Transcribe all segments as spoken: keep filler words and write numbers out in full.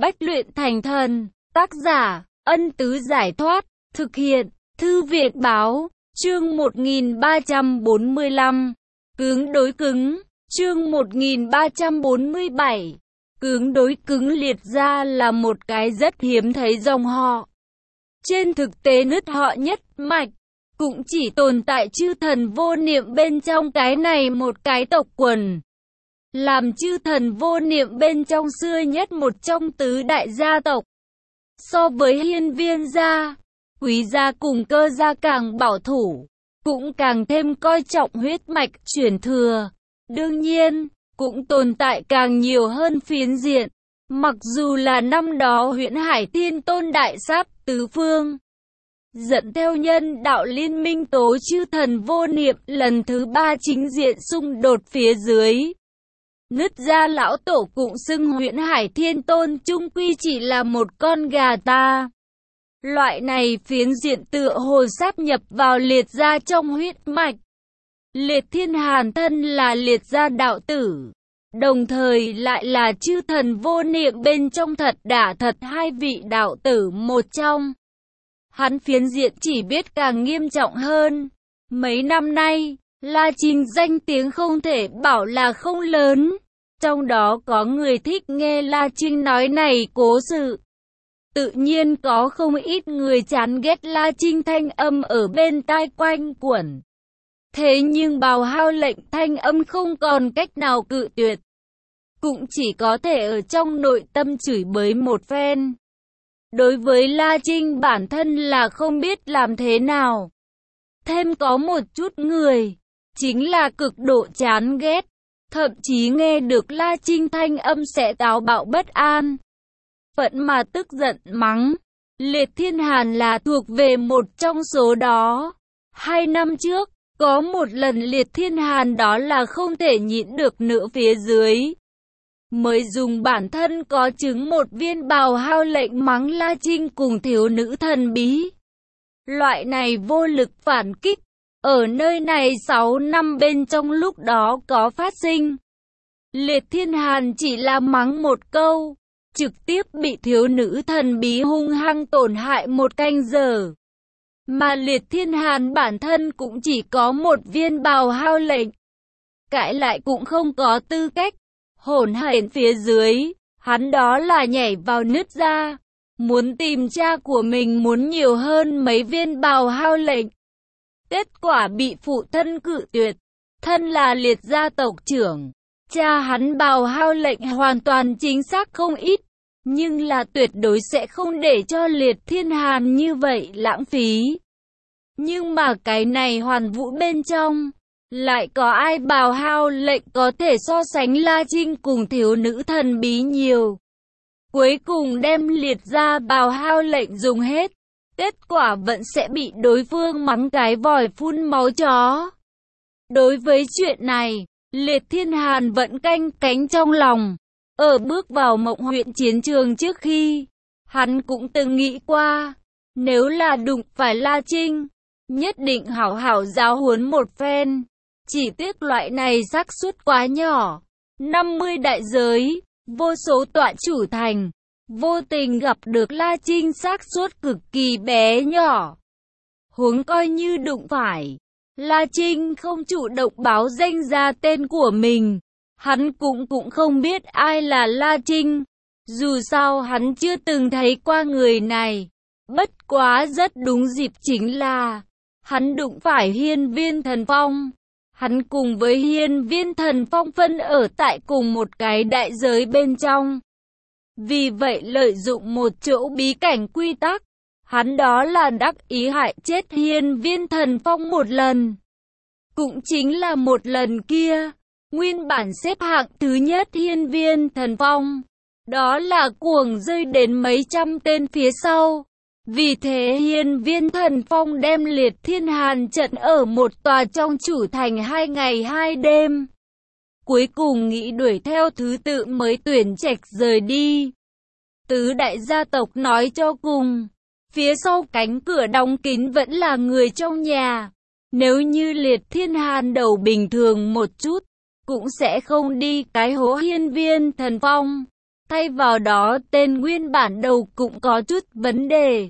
Bách luyện thành thần, tác giả, Ân Tứ Giải Thoát, thực hiện, Thư Viện Báo, chương một nghìn ba trăm bốn mươi lăm, cứng đối cứng, chương một nghìn ba trăm bốn mươi bảy, cứng đối cứng. Liệt gia là một cái rất hiếm thấy dòng họ. Trên thực tế nứt họ nhất mạch, cũng chỉ tồn tại chư thần vô niệm bên trong cái này một cái tộc quần. Làm chư thần vô niệm bên trong xưa nhất một trong tứ đại gia tộc. So với hiên viên gia, quý gia cùng cơ gia càng bảo thủ, cũng càng thêm coi trọng huyết mạch truyền thừa. Đương nhiên, cũng tồn tại càng nhiều hơn phiến diện. Mặc dù là năm đó Huyễn Hải Thiên Tôn đại sát tứ phương, dẫn theo nhân đạo liên minh tố chư thần vô niệm lần thứ ba chính diện xung đột phía dưới. Nứt ra lão tổ cũng xưng Huyễn Hải Thiên Tôn chung quy chỉ là một con gà ta. Loại này phiến diện tựa hồ sáp nhập vào liệt gia trong huyết mạch. Liệt Thiên Hàn thân là liệt gia đạo tử, đồng thời lại là chư thần vô niệm bên trong thật đả thật hai vị đạo tử một trong. Hắn phiến diện chỉ biết càng nghiêm trọng hơn. Mấy năm nay, La Trinh danh tiếng không thể bảo là không lớn. Trong đó có người thích nghe La Trinh nói này cố sự. Tự nhiên có không ít người chán ghét La Trinh thanh âm ở bên tai quanh quẩn. Thế nhưng Bào Hao lệnh thanh âm không còn cách nào cự tuyệt. Cũng chỉ có thể ở trong nội tâm chửi bới một phen. Đối với La Trinh bản thân là không biết làm thế nào. Thêm có một chút người, chính là cực độ chán ghét. Thậm chí nghe được La Trinh thanh âm sẽ táo bạo bất an. Phẫn mà tức giận mắng. Liệt Thiên Hàn là thuộc về một trong số đó. Hai năm trước, có một lần Liệt Thiên Hàn đó là không thể nhịn được nữa phía dưới. Mới dùng bản thân có chứng một viên Bào Hao lệnh mắng La Trinh cùng thiếu nữ thần bí. Loại này vô lực phản kích. Ở nơi này sáu năm bên trong lúc đó có phát sinh. Liệt Thiên Hàn chỉ là mắng một câu, trực tiếp bị thiếu nữ thần bí hung hăng tổn hại một canh giờ. Mà Liệt Thiên Hàn bản thân cũng chỉ có một viên Bào Hao lệnh. Cãi lại cũng không có tư cách. Hỗn hển phía dưới, hắn đó là nhảy vào nứt ra. Muốn tìm cha của mình muốn nhiều hơn mấy viên Bào Hao lệnh. Kết quả bị phụ thân cự tuyệt. Thân là liệt gia tộc trưởng, cha hắn Bào Hao lệnh hoàn toàn chính xác không ít, nhưng là tuyệt đối sẽ không để cho Liệt Thiên Hàn như vậy lãng phí. Nhưng mà cái này hoàn vũ bên trong, lại có ai Bào Hao lệnh có thể so sánh La Trinh cùng thiếu nữ thần bí nhiều. Cuối cùng đem liệt gia Bào Hao lệnh dùng hết. Kết quả vẫn sẽ bị đối phương mắng cái vòi phun máu chó. Đối với chuyện này, Liệt Thiên Hàn vẫn canh cánh trong lòng. Ở bước vào Mộng huyện chiến trường trước khi, hắn cũng từng nghĩ qua, nếu là đụng phải La Trinh, nhất định hảo hảo giáo huấn một phen. Chỉ tiếc loại này xác suất quá nhỏ. năm mươi đại giới, vô số tọa chủ thành. Vô tình gặp được La Trinh xác suất cực kỳ bé nhỏ. Huống coi như đụng phải, La Trinh không chủ động báo danh ra tên của mình. Hắn cũng cũng không biết ai là La Trinh. Dù sao hắn chưa từng thấy qua người này. Bất quá rất đúng dịp chính là, hắn đụng phải Hiên Viên Thần Phong. Hắn cùng với Hiên Viên Thần Phong phân ở tại cùng một cái đại giới bên trong. Vì vậy lợi dụng một chỗ bí cảnh quy tắc, hắn đó là đắc ý hại chết Hiên Viên Thần Phong một lần. Cũng chính là một lần kia, nguyên bản xếp hạng thứ nhất Hiên Viên Thần Phong, đó là cuồng rơi đến mấy trăm tên phía sau. Vì thế Hiên Viên Thần Phong đem Liệt Thiên Hàn trận ở một tòa trong chủ thành hai ngày hai đêm. Cuối cùng nghĩ đuổi theo thứ tự mới tuyển trạch rời đi. Tứ đại gia tộc nói cho cùng, phía sau cánh cửa đóng kín vẫn là người trong nhà. Nếu như Liệt Thiên Hàn đầu bình thường một chút, cũng sẽ không đi cái hố Hiên Viên Thần Phong. Thay vào đó tên nguyên bản đầu cũng có chút vấn đề.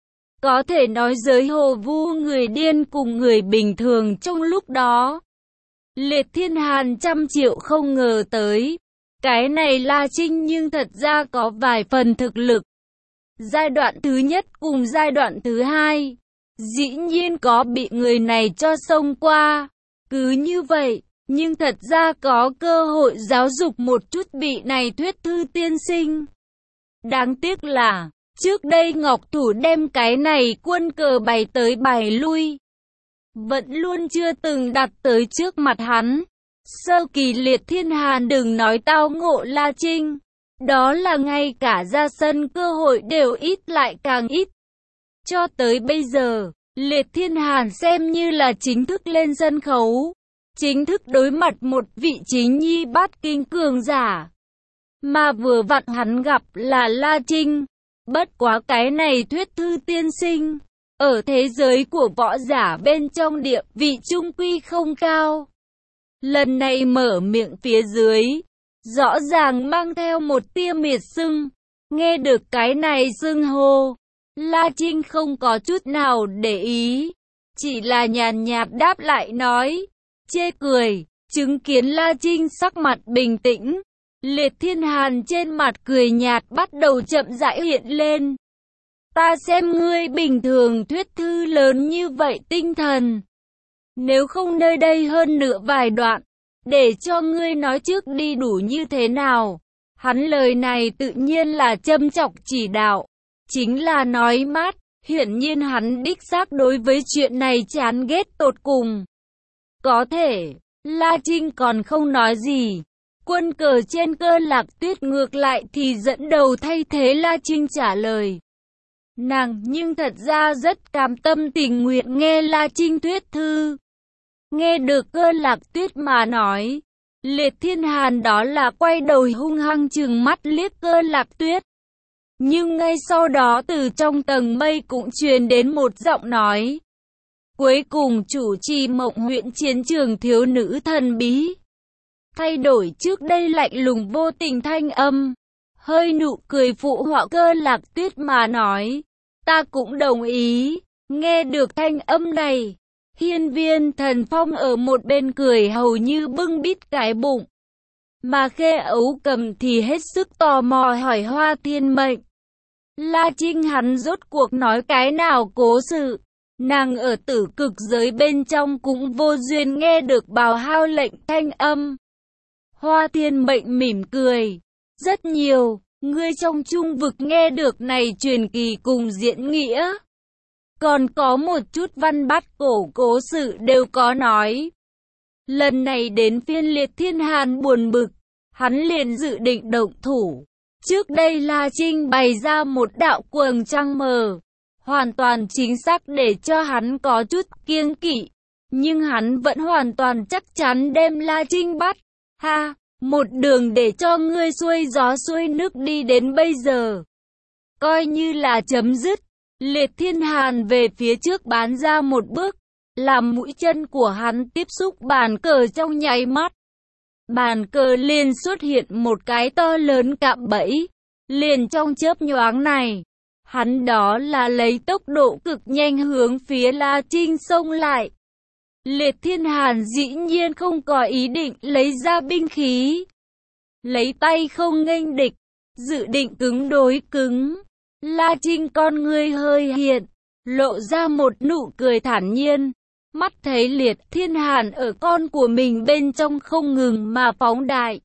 Có thể nói giới hồ vu người điên cùng người bình thường trong lúc đó. Liệt Thiên Hàn trăm triệu không ngờ tới. Cái này La Trinh nhưng thật ra có vài phần thực lực. Giai đoạn thứ nhất cùng giai đoạn thứ hai, dĩ nhiên có bị người này cho xông qua. Cứ như vậy, nhưng thật ra có cơ hội giáo dục một chút vị này thuyết thư tiên sinh. Đáng tiếc là, trước đây Ngọc Thủ đem cái này quân cờ bày tới bày lui, vẫn luôn chưa từng đặt tới trước mặt hắn. Sơ kỳ Liệt Thiên Hàn đừng nói tao ngộ La Trinh, đó là ngay cả ra sân cơ hội đều ít lại càng ít. Cho tới bây giờ, Liệt Thiên Hàn xem như là chính thức lên sân khấu, chính thức đối mặt một vị chính nhi bát kinh cường giả. Mà vừa vặn hắn gặp là La Trinh. Bất quá cái này thuyết thư tiên sinh, ở thế giới của võ giả bên trong địa vị trung quy không cao. Lần này mở miệng phía dưới, rõ ràng mang theo một tia miệt sưng. Nghe được cái này sưng hô, La Trinh không có chút nào để ý, chỉ là nhàn nhạt đáp lại nói, chê cười. Chứng kiến La Trinh sắc mặt bình tĩnh, Liệt Thiên Hàn trên mặt cười nhạt bắt đầu chậm rãi hiện lên. Ta xem ngươi bình thường thuyết thư lớn như vậy tinh thần. Nếu không nơi đây hơn nữa vài đoạn, để cho ngươi nói trước đi đủ như thế nào. Hắn lời này tự nhiên là châm chọc chỉ đạo, chính là nói mát. Hiển nhiên hắn đích xác đối với chuyện này chán ghét tột cùng. Có thể, La Trinh còn không nói gì. Quân cờ trên Cơ Lạc Tuyết ngược lại thì dẫn đầu thay thế La Trinh trả lời. Nàng nhưng thật ra rất cam tâm tình nguyện nghe La Trinh thuyết thư. Nghe được Cơ Lạc Tuyết mà nói, Liệt Thiên Hàn đó là quay đầu hung hăng trừng mắt liếc Cơ Lạc Tuyết. Nhưng ngay sau đó từ trong tầng mây cũng truyền đến một giọng nói. Cuối cùng chủ trì Mộng huyện chiến trường thiếu nữ thần bí. Thay đổi trước đây lạnh lùng vô tình thanh âm. Hơi nụ cười phụ họa Cơ Lạc Tuyết mà nói. Ta cũng đồng ý. Nghe được thanh âm này, Hiên Viên Thần Phong ở một bên cười hầu như bưng bít cái bụng. Mà Khê Ấu Cầm thì hết sức tò mò hỏi Hoa Thiên Mệnh. La Trinh hắn rốt cuộc nói cái nào cố sự. Nàng ở tử cực giới bên trong cũng vô duyên nghe được bào hao lệnh thanh âm. Hoa Thiên Mệnh mỉm cười. Rất nhiều, ngươi trong trung vực nghe được này truyền kỳ cùng diễn nghĩa. Còn có một chút văn bát cổ cố sự đều có nói. Lần này đến phiên Liệt Thiên Hàn buồn bực, hắn liền dự định động thủ. Trước đây La Trinh bày ra một đạo quầng trăng mờ, hoàn toàn chính xác để cho hắn có chút kiêng kỵ. Nhưng hắn vẫn hoàn toàn chắc chắn đem La Trinh bắt. Ha, một đường để cho ngươi xuôi gió xuôi nước đi đến bây giờ. Coi như là chấm dứt. Liệt Thiên Hàn về phía trước bán ra một bước, làm mũi chân của hắn tiếp xúc bàn cờ trong nháy mắt. Bàn cờ liền xuất hiện một cái to lớn cạm bẫy. Liền trong chớp nhoáng này, hắn đó là lấy tốc độ cực nhanh hướng phía La Trinh xông lại. Liệt Thiên Hàn dĩ nhiên không có ý định lấy ra binh khí, lấy tay không nghênh địch, dự định cứng đối cứng. La Trinh con ngươi hơi hiện, lộ ra một nụ cười thản nhiên. Mắt thấy Liệt Thiên Hàn ở con của mình bên trong không ngừng mà phóng đại.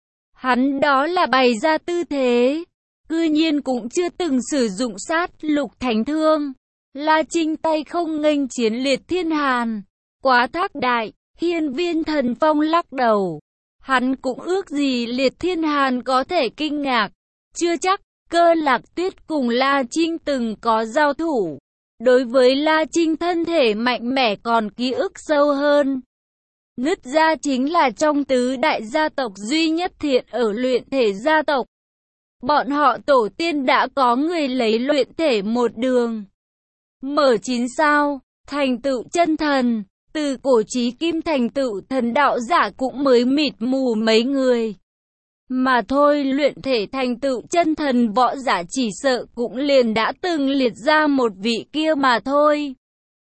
Hắn đó là bày ra tư thế, cư nhiên cũng chưa từng sử dụng sát lục thánh thương. La Trinh tay không nghênh chiến Liệt Thiên Hàn, quá thác đại. Hiên Viên Thần Phong lắc đầu. Hắn cũng ước gì Liệt Thiên Hàn có thể kinh ngạc. Chưa chắc. Cơ Lạc Tuyết cùng La Trinh từng có giao thủ. Đối với La Trinh thân thể mạnh mẽ còn ký ức sâu hơn. Nứt ra chính là trong tứ đại gia tộc duy nhất thiện ở luyện thể gia tộc. Bọn họ tổ tiên đã có người lấy luyện thể một đường. Mở chín sao, thành tựu chân thần. Từ cổ chí kim thành tựu thần đạo giả cũng mới mịt mù mấy người. mà thôi, luyện thể thành tựu chân thần võ giả chỉ sợ cũng liền đã từng liệt ra một vị kia mà thôi.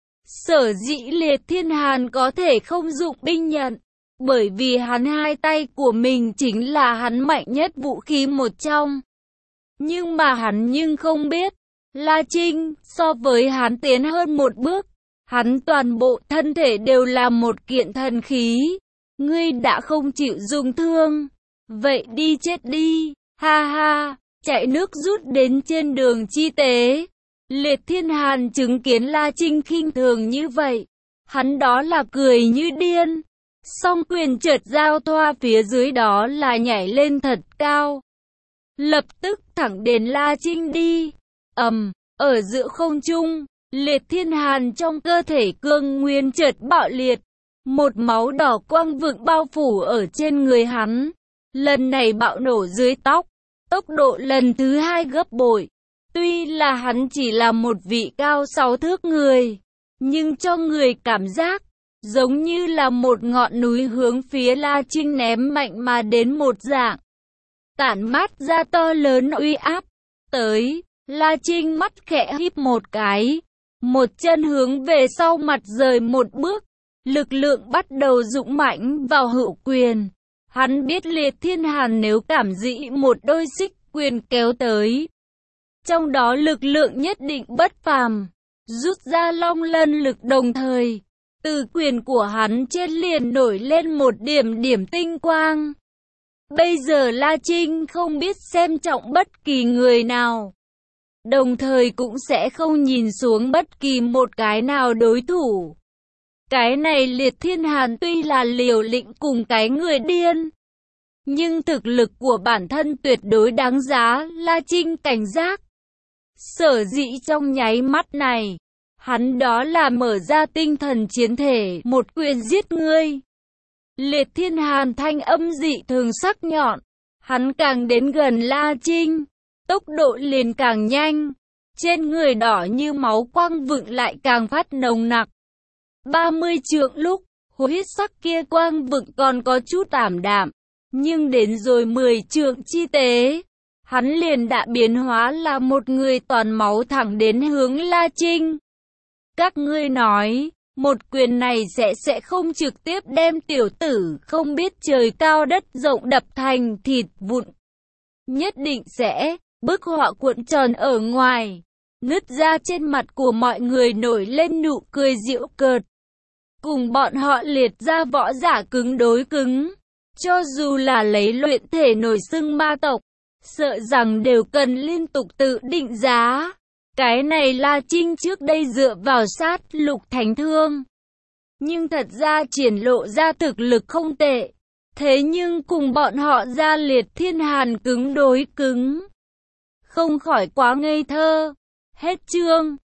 Sở dĩ Liệt Thiên Hàn có thể không dụng binh nhận, bởi vì hắn hai tay của mình chính là hắn mạnh nhất vũ khí một trong. Nhưng mà hắn nhưng không biết, La Trinh so với hắn tiến hơn một bước, hắn toàn bộ thân thể đều là một kiện thần khí. Ngươi đã không chịu dùng thương, vậy đi chết đi, ha ha, chạy nước rút đến trên đường chi tế. Liệt Thiên Hàn chứng kiến La Trinh khinh thường như vậy, hắn đó là cười như điên, song quyền chợt giao thoa phía dưới đó là nhảy lên thật cao, lập tức thẳng đến La Trinh đi. Ầm, ở giữa không trung, Liệt Thiên Hàn trong cơ thể cương nguyên chợt bạo liệt, một máu đỏ quang vượng bao phủ ở trên người hắn, lần này bạo nổ dưới tóc, tốc độ lần thứ hai gấp bội. Tuy là hắn chỉ là một vị cao sáu thước người, nhưng cho người cảm giác giống như là một ngọn núi hướng phía La Trinh ném mạnh mà đến một dạng, tản mát ra to lớn uy áp. Tới, La Trinh mắt khẽ híp một cái, một chân hướng về sau mặt rời một bước, lực lượng bắt đầu dũng mãnh vào hữu quyền. Hắn biết Liệt Thiên Hàn nếu cảm dĩ một đôi xích quyền kéo tới, trong đó lực lượng nhất định bất phàm, rút ra long lân lực đồng thời, từ quyền của hắn trên liền nổi lên một điểm điểm tinh quang. Bây giờ La Trinh không biết xem trọng bất kỳ người nào, đồng thời cũng sẽ không nhìn xuống bất kỳ một cái nào đối thủ. Cái này Liệt Thiên Hàn tuy là liều lĩnh cùng cái người điên, nhưng thực lực của bản thân tuyệt đối đáng giá La Trinh cảnh giác. Sở dĩ trong nháy mắt này, hắn đó là mở ra tinh thần chiến thể, một quyền giết ngươi. Liệt Thiên Hàn thanh âm dị thường sắc nhọn, hắn càng đến gần La Trinh, tốc độ liền càng nhanh, trên người đỏ như máu quang vượng lại càng phát nồng nặc. ba mươi trượng lúc, huyết sắc kia quang vượng còn có chút ảm đạm, nhưng đến rồi mười trượng chi tế, hắn liền đã biến hóa là một người toàn máu thẳng đến hướng La Trinh. Các ngươi nói, một quyền này sẽ sẽ không trực tiếp đem tiểu tử không biết trời cao đất rộng đập thành thịt vụn. Nhất định sẽ, bức họa cuộn tròn ở ngoài, nứt ra trên mặt của mọi người nổi lên nụ cười giễu cợt. Cùng bọn họ Liệt ra võ giả cứng đối cứng, cho dù là lấy luyện thể nổi xưng ma tộc, sợ rằng đều cần liên tục tự định giá. Cái này La Trinh trước đây dựa vào sát lục thánh thương, nhưng thật ra triển lộ ra thực lực không tệ. Thế nhưng cùng bọn họ ra Liệt Thiên Hàn cứng đối cứng, không khỏi quá ngây thơ. Hết chương.